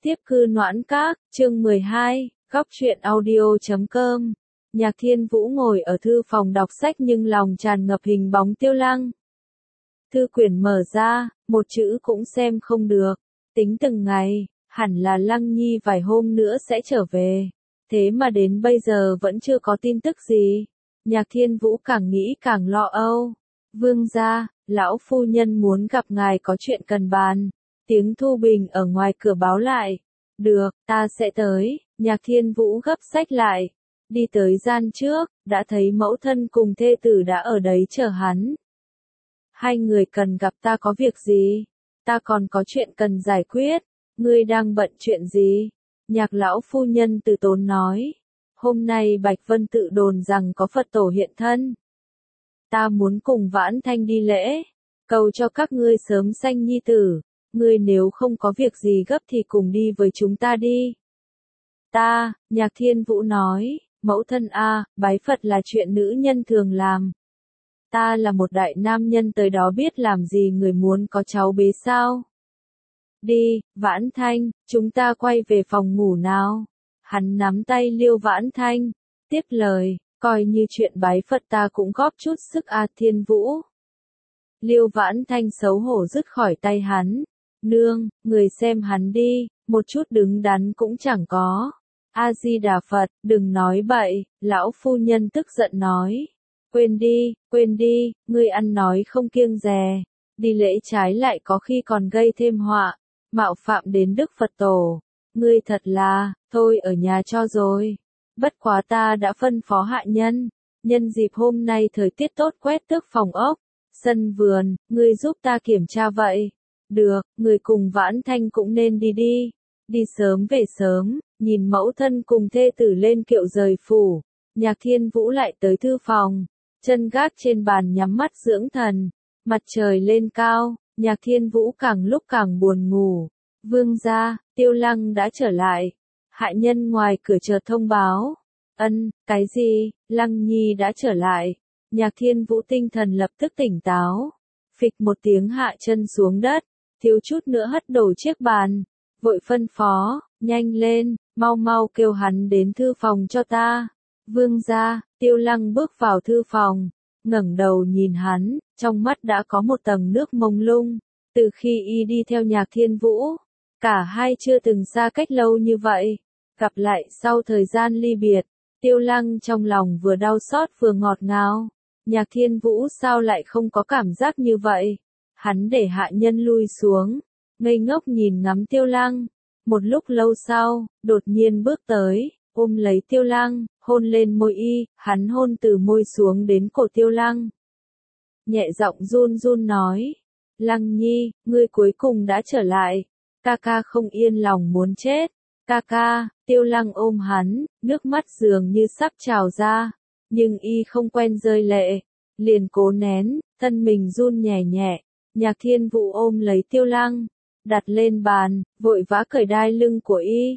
Tiếp cư Noãn Các, chương 12, góc truyện audio.com. Nhạc Thiên Vũ ngồi ở thư phòng đọc sách nhưng lòng tràn ngập hình bóng Tiêu Lăng. Thư quyển mở ra, một chữ cũng xem không được. Tính từng ngày, hẳn là Lăng Nhi vài hôm nữa sẽ trở về. Thế mà đến bây giờ vẫn chưa có tin tức gì. Nhạc Thiên Vũ càng nghĩ càng lo âu. Vương gia, lão phu nhân muốn gặp ngài có chuyện cần bàn. Tiếng Thu Bình ở ngoài cửa báo lại. Được, ta sẽ tới. Nhạc Thiên Vũ gấp sách lại. Đi tới gian trước, đã thấy mẫu thân cùng thê tử đã ở đấy chờ hắn. Hai người cần gặp ta có việc gì? Ta còn có chuyện cần giải quyết. Ngươi đang bận chuyện gì? Nhạc lão phu nhân từ tốn nói. Hôm nay Bạch Vân tự đồn rằng có Phật tổ hiện thân. Ta muốn cùng Vãn Thanh đi lễ, cầu cho các ngươi sớm sanh nhi tử. Ngươi nếu không có việc gì gấp thì cùng đi với chúng ta đi. Nhạc Thiên Vũ nói, mẫu thân bái Phật là chuyện nữ nhân thường làm. Ta là một đại nam nhân tới đó biết làm gì, người muốn có cháu bế sao? Đi, Vãn Thanh, chúng ta quay về phòng ngủ nào. Hắn nắm tay Liêu Vãn Thanh, tiếp lời, coi như chuyện bái Phật ta cũng góp chút sức Thiên Vũ. Liêu Vãn Thanh xấu hổ dứt khỏi tay hắn. Nương, người xem hắn đi, một chút đứng đắn cũng chẳng có. A-di-đà Phật, đừng nói bậy, lão phu nhân tức giận nói. Quên đi, ngươi ăn nói không kiêng dè. Đi lễ trái lại có khi còn gây thêm họa, mạo phạm đến Đức Phật Tổ. Ngươi thật là, thôi ở nhà cho rồi. Bất quá ta đã phân phó hạ nhân, nhân dịp hôm nay thời tiết tốt quét tước phòng ốc, sân vườn, ngươi giúp ta kiểm tra vậy. Được, người cùng Vãn Thanh cũng nên đi. Đi sớm về sớm, nhìn mẫu thân cùng thê tử lên kiệu rời phủ. Nhạc Thiên Vũ lại tới thư phòng, chân gác trên bàn nhắm mắt dưỡng thần. Mặt trời lên cao, Nhạc Thiên Vũ càng lúc càng buồn ngủ. Vương gia, Tiêu Lăng đã trở lại. Hạ nhân ngoài cửa chờ thông báo. Cái gì, Lăng Nhi đã trở lại. Nhạc Thiên Vũ tinh thần lập tức tỉnh táo. Phịch một tiếng hạ chân xuống đất, thiếu chút nữa hất đổ chiếc bàn. Vội phân phó, nhanh lên, mau kêu hắn đến thư phòng cho ta. Vương gia, Tiêu Lăng bước vào thư phòng, ngẩng đầu nhìn hắn, trong mắt đã có một tầng nước mông lung. Từ khi y đi theo Nhạc Thiên Vũ, cả hai chưa từng xa cách lâu như vậy. Gặp lại sau thời gian ly biệt, Tiêu Lăng trong lòng vừa đau xót vừa ngọt ngào. Nhạc Thiên Vũ sao lại không có cảm giác như vậy? Hắn để hạ nhân lui xuống, ngây ngốc nhìn ngắm Tiêu Lăng. Một lúc lâu sau, đột nhiên bước tới, ôm lấy Tiêu Lăng, hôn lên môi y, hắn hôn từ môi xuống đến cổ Tiêu Lăng. Nhẹ giọng run run nói, Lăng Nhi, ngươi cuối cùng đã trở lại, ca không yên lòng muốn chết. Ca, Tiêu Lăng ôm hắn, nước mắt dường như sắp trào ra, nhưng y không quen rơi lệ, liền cố nén, thân mình run nhẹ. Nhạc Thiên Vũ ôm lấy Tiêu Lăng, đặt lên bàn, vội vã cởi đai lưng của y.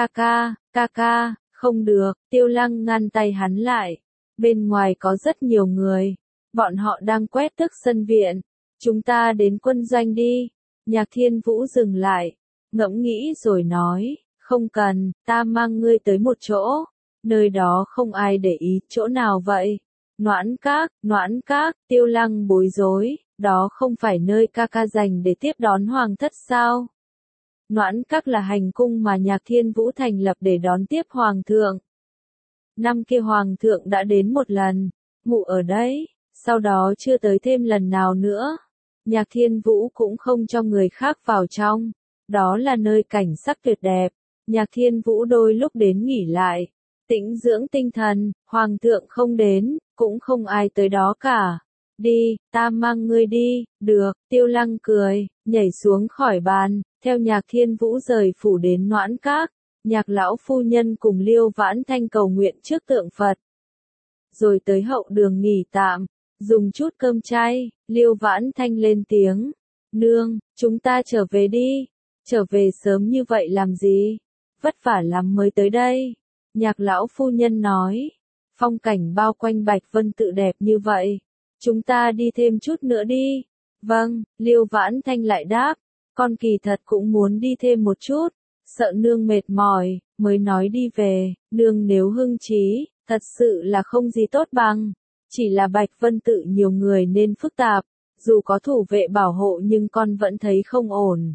Ca, không được, Tiêu Lăng ngăn tay hắn lại. Bên ngoài có rất nhiều người, bọn họ đang quét tước sân viện. Chúng ta đến quân doanh đi. Nhạc Thiên Vũ dừng lại, ngẫm nghĩ rồi nói, không cần, ta mang ngươi tới một chỗ. Nơi đó không ai để ý, chỗ nào vậy? Noãn Các, Tiêu Lăng bối rối, đó không phải nơi ca dành để tiếp đón hoàng thất sao? Noãn Các là hành cung mà Nhạc Thiên Vũ thành lập để đón tiếp hoàng thượng. Năm kia hoàng thượng đã đến một lần, ngủ ở đấy, sau đó chưa tới thêm lần nào nữa. Nhạc Thiên Vũ cũng không cho người khác vào trong, đó là nơi cảnh sắc tuyệt đẹp. Nhạc Thiên Vũ đôi lúc đến nghỉ lại, tĩnh dưỡng tinh thần, hoàng thượng không đến, cũng không ai tới đó cả. Đi, ta mang ngươi đi. Được, Tiêu Lăng cười, nhảy xuống khỏi bàn, theo Nhạc Thiên Vũ rời phủ đến Noãn Các. Nhạc lão phu nhân cùng Liêu Vãn Thanh cầu nguyện trước tượng Phật. Rồi tới hậu đường nghỉ tạm, dùng chút cơm chay. Liêu Vãn Thanh lên tiếng, nương, chúng ta trở về đi. Trở về sớm như vậy làm gì? Vất vả lắm mới tới đây. Nhạc lão phu nhân nói, phong cảnh bao quanh Bạch Vân tự đẹp như vậy, chúng ta đi thêm chút nữa đi. Vâng, Liêu Vãn Thanh lại đáp, con kỳ thật cũng muốn đi thêm một chút. sợ nương mệt mỏi, mới nói đi về, nương nếu hưng trí, thật sự là không gì tốt bằng. Chỉ là Bạch Vân Tự nhiều người nên phức tạp, dù có thủ vệ bảo hộ nhưng con vẫn thấy không ổn.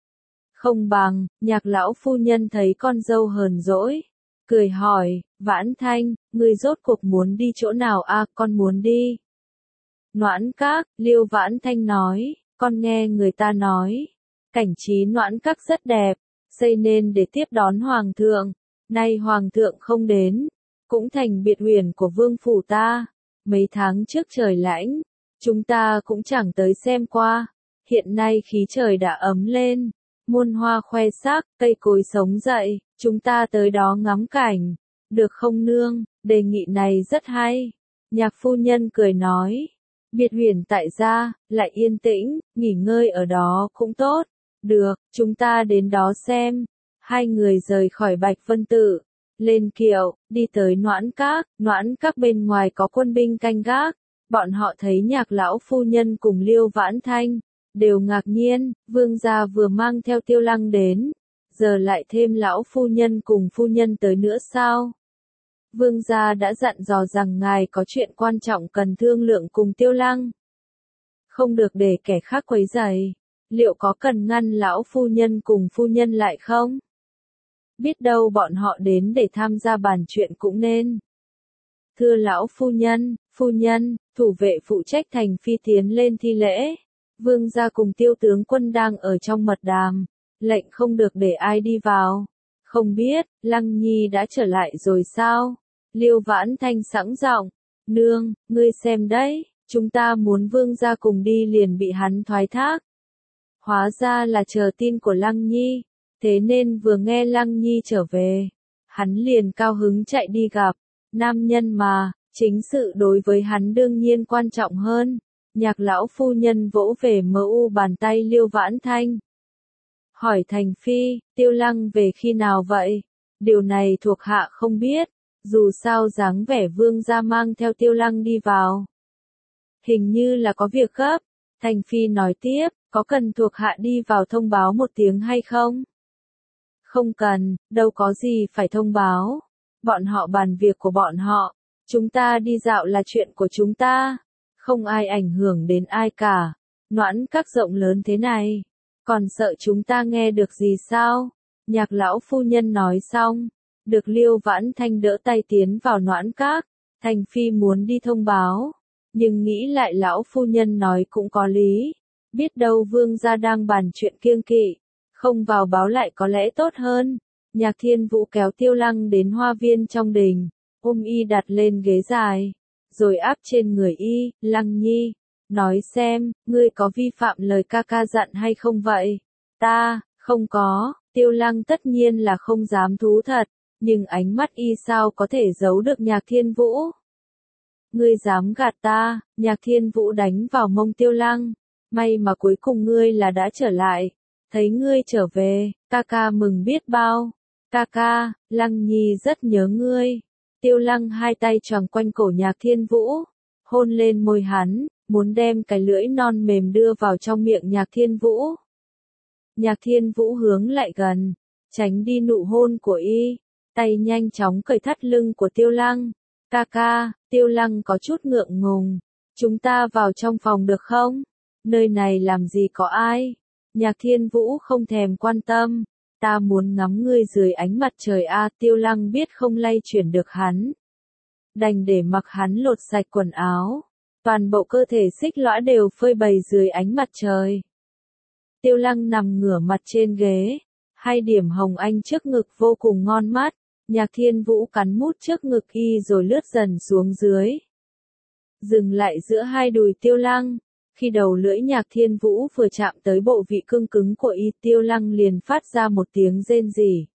Không bằng, Nhạc lão phu nhân thấy con dâu hờn dỗi, cười hỏi, Vãn Thanh, ngươi rốt cuộc muốn đi chỗ nào à, con muốn đi Noãn Các, Liêu Vãn Thanh nói, con nghe người ta nói, cảnh trí Noãn Các rất đẹp, xây nên để tiếp đón Hoàng thượng, nay Hoàng thượng không đến, cũng thành biệt huyền của vương phủ ta, mấy tháng trước trời lạnh, chúng ta cũng chẳng tới xem qua, hiện nay khí trời đã ấm lên, muôn hoa khoe sắc, cây cối sống dậy, chúng ta tới đó ngắm cảnh, được không nương, đề nghị này rất hay. Nhạc phu nhân cười nói, biệt huyền tại gia, lại yên tĩnh, nghỉ ngơi ở đó cũng tốt, được, chúng ta đến đó xem. Hai người rời khỏi Bạch Vân Tự, lên kiệu, đi tới Noãn Các bên ngoài có quân binh canh gác, bọn họ thấy Nhạc lão phu nhân cùng Liêu Vãn Thanh, đều ngạc nhiên, vương gia vừa mang theo Tiêu Lăng đến, giờ lại thêm lão phu nhân cùng phu nhân tới nữa sao? Vương gia đã dặn dò rằng ngài có chuyện quan trọng cần thương lượng cùng Tiêu Lăng. Không được để kẻ khác quấy rầy. Liệu có cần ngăn lão phu nhân cùng phu nhân lại không? Biết đâu bọn họ đến để tham gia bàn chuyện cũng nên. Thưa lão phu nhân, thủ vệ phụ trách thành phi tiến lên thi lễ. Vương gia cùng Tiêu tướng quân đang ở trong mật đàm, lệnh không được để ai đi vào. Không biết, Lăng Nhi đã trở lại rồi sao? Liêu Vãn Thanh sẵn giọng, nương, ngươi xem đấy, chúng ta muốn vương gia cùng đi liền bị hắn thoái thác. Hóa ra là chờ tin của Lăng Nhi, thế nên vừa nghe Lăng Nhi trở về, hắn liền cao hứng chạy đi gặp, nam nhân mà, chính sự đối với hắn đương nhiên quan trọng hơn. Nhạc lão phu nhân vỗ về bàn tay Liêu Vãn Thanh. Hỏi Thành Phi, Tiêu Lăng về khi nào vậy? Điều này thuộc hạ không biết, dù sao dáng vẻ vương gia mang theo Tiêu Lăng đi vào. Hình như là có việc gấp, Thành Phi nói tiếp, có cần thuộc hạ đi vào thông báo một tiếng hay không? Không cần, đâu có gì phải thông báo. Bọn họ bàn việc của bọn họ, chúng ta đi dạo là chuyện của chúng ta. Không ai ảnh hưởng đến ai cả. Noãn Các rộng lớn thế này, còn sợ chúng ta nghe được gì sao? Nhạc lão phu nhân nói xong, được Liêu Vãn Thanh đỡ tay tiến vào Noãn Các. Thành Phi muốn đi thông báo, nhưng nghĩ lại lão phu nhân nói cũng có lý. Biết đâu vương gia đang bàn chuyện kiêng kỵ, không vào báo lại có lẽ tốt hơn. Nhạc Thiên Vũ kéo Tiêu Lăng đến hoa viên trong đình, ôm y đặt lên ghế dài, rồi áp trên người y, Lăng Nhi, nói xem, ngươi có vi phạm lời ca ca dặn hay không vậy? Ta, không có, Tiêu Lăng tất nhiên là không dám thú thật, nhưng ánh mắt y sao có thể giấu được Nhạc Thiên Vũ? Ngươi dám gạt ta, Nhạc Thiên Vũ đánh vào mông Tiêu Lăng, may mà cuối cùng ngươi là đã trở lại, thấy ngươi trở về, ca ca mừng biết bao, ca ca, Lăng Nhi rất nhớ ngươi. Tiêu Lăng hai tay choàng quanh cổ Nhạc Thiên Vũ, hôn lên môi hắn, muốn đem cái lưỡi non mềm đưa vào trong miệng Nhạc Thiên Vũ. Nhạc Thiên Vũ hướng lại gần, tránh đi nụ hôn của y, tay nhanh chóng cởi thắt lưng của Tiêu Lăng. Ca ca, Tiêu Lăng có chút ngượng ngùng, chúng ta vào trong phòng được không? Nơi này làm gì có ai? Nhạc Thiên Vũ không thèm quan tâm. Ta muốn ngắm ngươi dưới ánh mặt trời a. Tiêu Lăng biết không lay chuyển được hắn, đành để mặc hắn lột sạch quần áo, toàn bộ cơ thể xích lõa đều phơi bày dưới ánh mặt trời. Tiêu Lăng nằm ngửa mặt trên ghế, hai điểm hồng anh trước ngực vô cùng ngon mắt. Nhạc Thiên Vũ cắn mút trước ngực y rồi lướt dần xuống dưới, dừng lại giữa hai đùi Tiêu Lăng. Khi đầu lưỡi Nhạc Thiên Vũ vừa chạm tới bộ vị cương cứng của y, Tiêu Lăng liền phát ra một tiếng rên rỉ.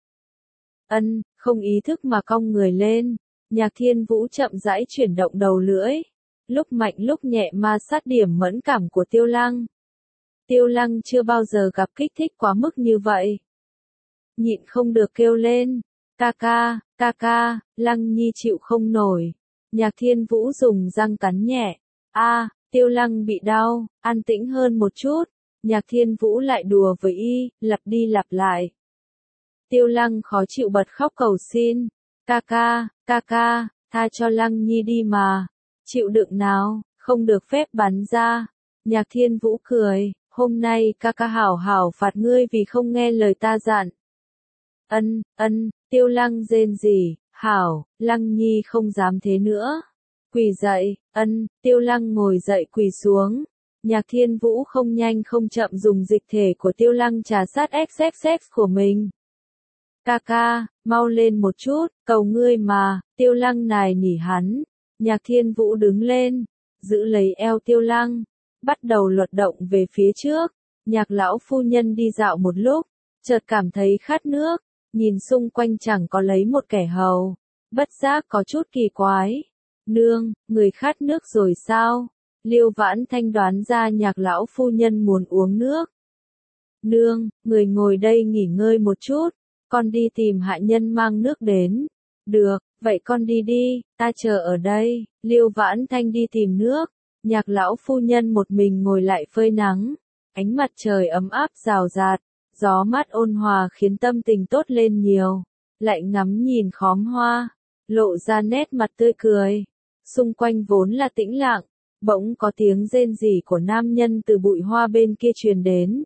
Không ý thức mà cong người lên. Nhạc Thiên Vũ chậm rãi chuyển động đầu lưỡi, lúc mạnh lúc nhẹ ma sát điểm mẫn cảm của Tiêu Lăng. Tiêu Lăng chưa bao giờ gặp kích thích quá mức như vậy. Nhịn không được kêu lên, ca ca, Lăng Nhi chịu không nổi. Nhạc Thiên Vũ dùng răng cắn nhẹ, Tiêu Lăng bị đau, an tĩnh hơn một chút. Nhạc Thiên Vũ lại đùa với y, lặp đi lặp lại. Tiêu Lăng khó chịu bật khóc cầu xin. Ca ca, tha cho Lăng Nhi đi mà. Chịu đựng nào, không được phép bắn ra. Nhạc Thiên Vũ cười, hôm nay ca ca hảo hảo phạt ngươi vì không nghe lời ta dặn. Tiêu Lăng rên rỉ, hảo, Lăng Nhi không dám thế nữa. Quỳ dậy, Tiêu Lăng ngồi dậy quỳ xuống. Nhạc Thiên Vũ không nhanh không chậm dùng dịch thể của Tiêu Lăng trà sát XXX của mình. Ca ca, mau lên một chút, cầu ngươi mà, Tiêu Lăng nài nỉ hắn. Nhạc Thiên Vũ đứng lên, giữ lấy eo Tiêu Lăng, bắt đầu luật động về phía trước. Nhạc lão phu nhân đi dạo một lúc, chợt cảm thấy khát nước, nhìn xung quanh chẳng có lấy một kẻ hầu, bất giác có chút kỳ quái. Nương, người khát nước rồi sao? Liêu Vãn Thanh đoán ra nhạc lão phu nhân muốn uống nước. Nương, người ngồi đây nghỉ ngơi một chút, con đi tìm hạ nhân mang nước đến. Được, vậy con đi đi, ta chờ ở đây. Liêu Vãn Thanh đi tìm nước, nhạc lão phu nhân một mình ngồi lại phơi nắng. Ánh mặt trời ấm áp rào rạt, gió mát ôn hòa khiến tâm tình tốt lên nhiều. Lại ngắm nhìn khóm hoa, lộ ra nét mặt tươi cười. Xung quanh vốn là tĩnh lặng, bỗng có tiếng rên rỉ của nam nhân từ bụi hoa bên kia truyền đến.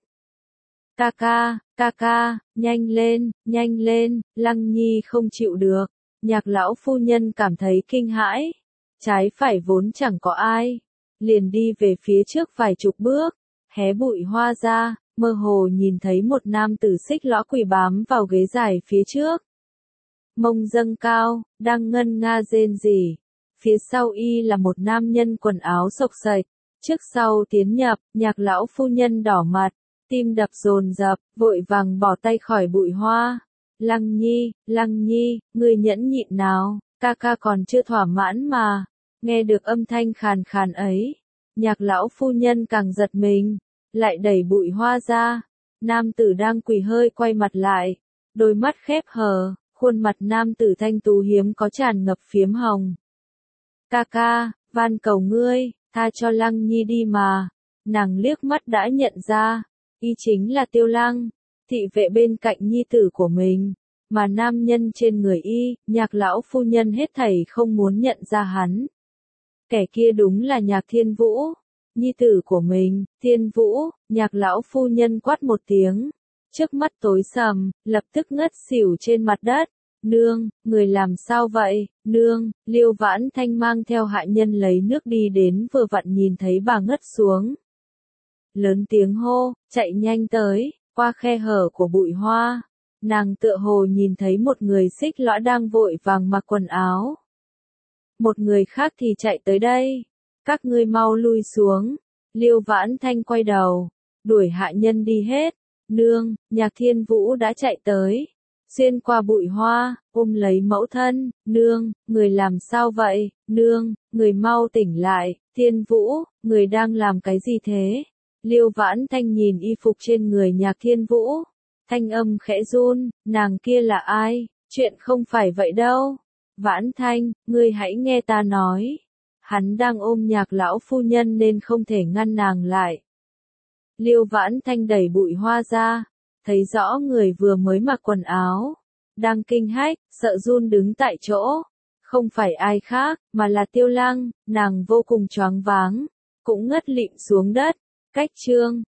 Ca ca, nhanh lên, Lăng Nhi không chịu được. Nhạc lão phu nhân cảm thấy kinh hãi. Trái phải vốn chẳng có ai, liền đi về phía trước vài chục bước, hé bụi hoa ra, mơ hồ nhìn thấy một nam tử xích lõa quỳ bám vào ghế dài phía trước. Mông dâng cao, đang ngân nga rên rỉ. Phía sau y là một nam nhân quần áo xộc xệch, trước sau tiến nhập, nhạc lão phu nhân đỏ mặt, tim đập dồn dập, vội vàng bỏ tay khỏi bụi hoa. Lăng Nhi, ngươi nhẫn nhịn nào, ca ca còn chưa thỏa mãn mà. Nghe được âm thanh khàn khàn ấy, nhạc lão phu nhân càng giật mình, lại đẩy bụi hoa ra. Nam tử đang quỳ hơi quay mặt lại, đôi mắt khép hờ, khuôn mặt nam tử thanh tú hiếm có tràn ngập phiếm hồng. Ca ca, van cầu ngươi, tha cho Lăng Nhi đi mà. Nàng liếc mắt đã nhận ra, y chính là Tiêu Lăng, thị vệ bên cạnh nhi tử của mình, mà nam nhân trên người y, nhạc lão phu nhân hết thảy không muốn nhận ra hắn. Kẻ kia đúng là Nhạc Thiên Vũ, nhi tử của mình. Thiên Vũ, nhạc lão phu nhân quát một tiếng, trước mắt tối sầm, lập tức ngất xỉu trên mặt đất. Nương, người làm sao vậy? Nương, Liêu Vãn Thanh mang theo hạ nhân lấy nước đi đến vừa vặn nhìn thấy bà ngất xuống. Lớn tiếng hô, chạy nhanh tới, qua khe hở của bụi hoa. Nàng tựa hồ nhìn thấy một người xích lõa đang vội vàng mặc quần áo. Một người khác thì chạy tới đây. Các ngươi mau lui xuống. Liêu Vãn Thanh quay đầu, đuổi hạ nhân đi hết. Nương, Nhạc Thiên Vũ đã chạy tới. Xuyên qua bụi hoa, ôm lấy mẫu thân. Nương, người làm sao vậy? Nương, người mau tỉnh lại. Thiên Vũ, người đang làm cái gì thế? Liêu Vãn Thanh nhìn y phục trên người Nhạc Thiên Vũ. Thanh âm khẽ run, nàng kia là ai? Chuyện không phải vậy đâu. Vãn Thanh, ngươi hãy nghe ta nói. Hắn đang ôm nhạc lão phu nhân nên không thể ngăn nàng lại. Liêu Vãn Thanh đẩy bụi hoa ra, thấy rõ người vừa mới mặc quần áo, đang kinh hách, sợ run đứng tại chỗ. Không phải ai khác, mà là Tiêu Lăng. Nàng vô cùng choáng váng, cũng ngất lịm xuống đất. Cách chương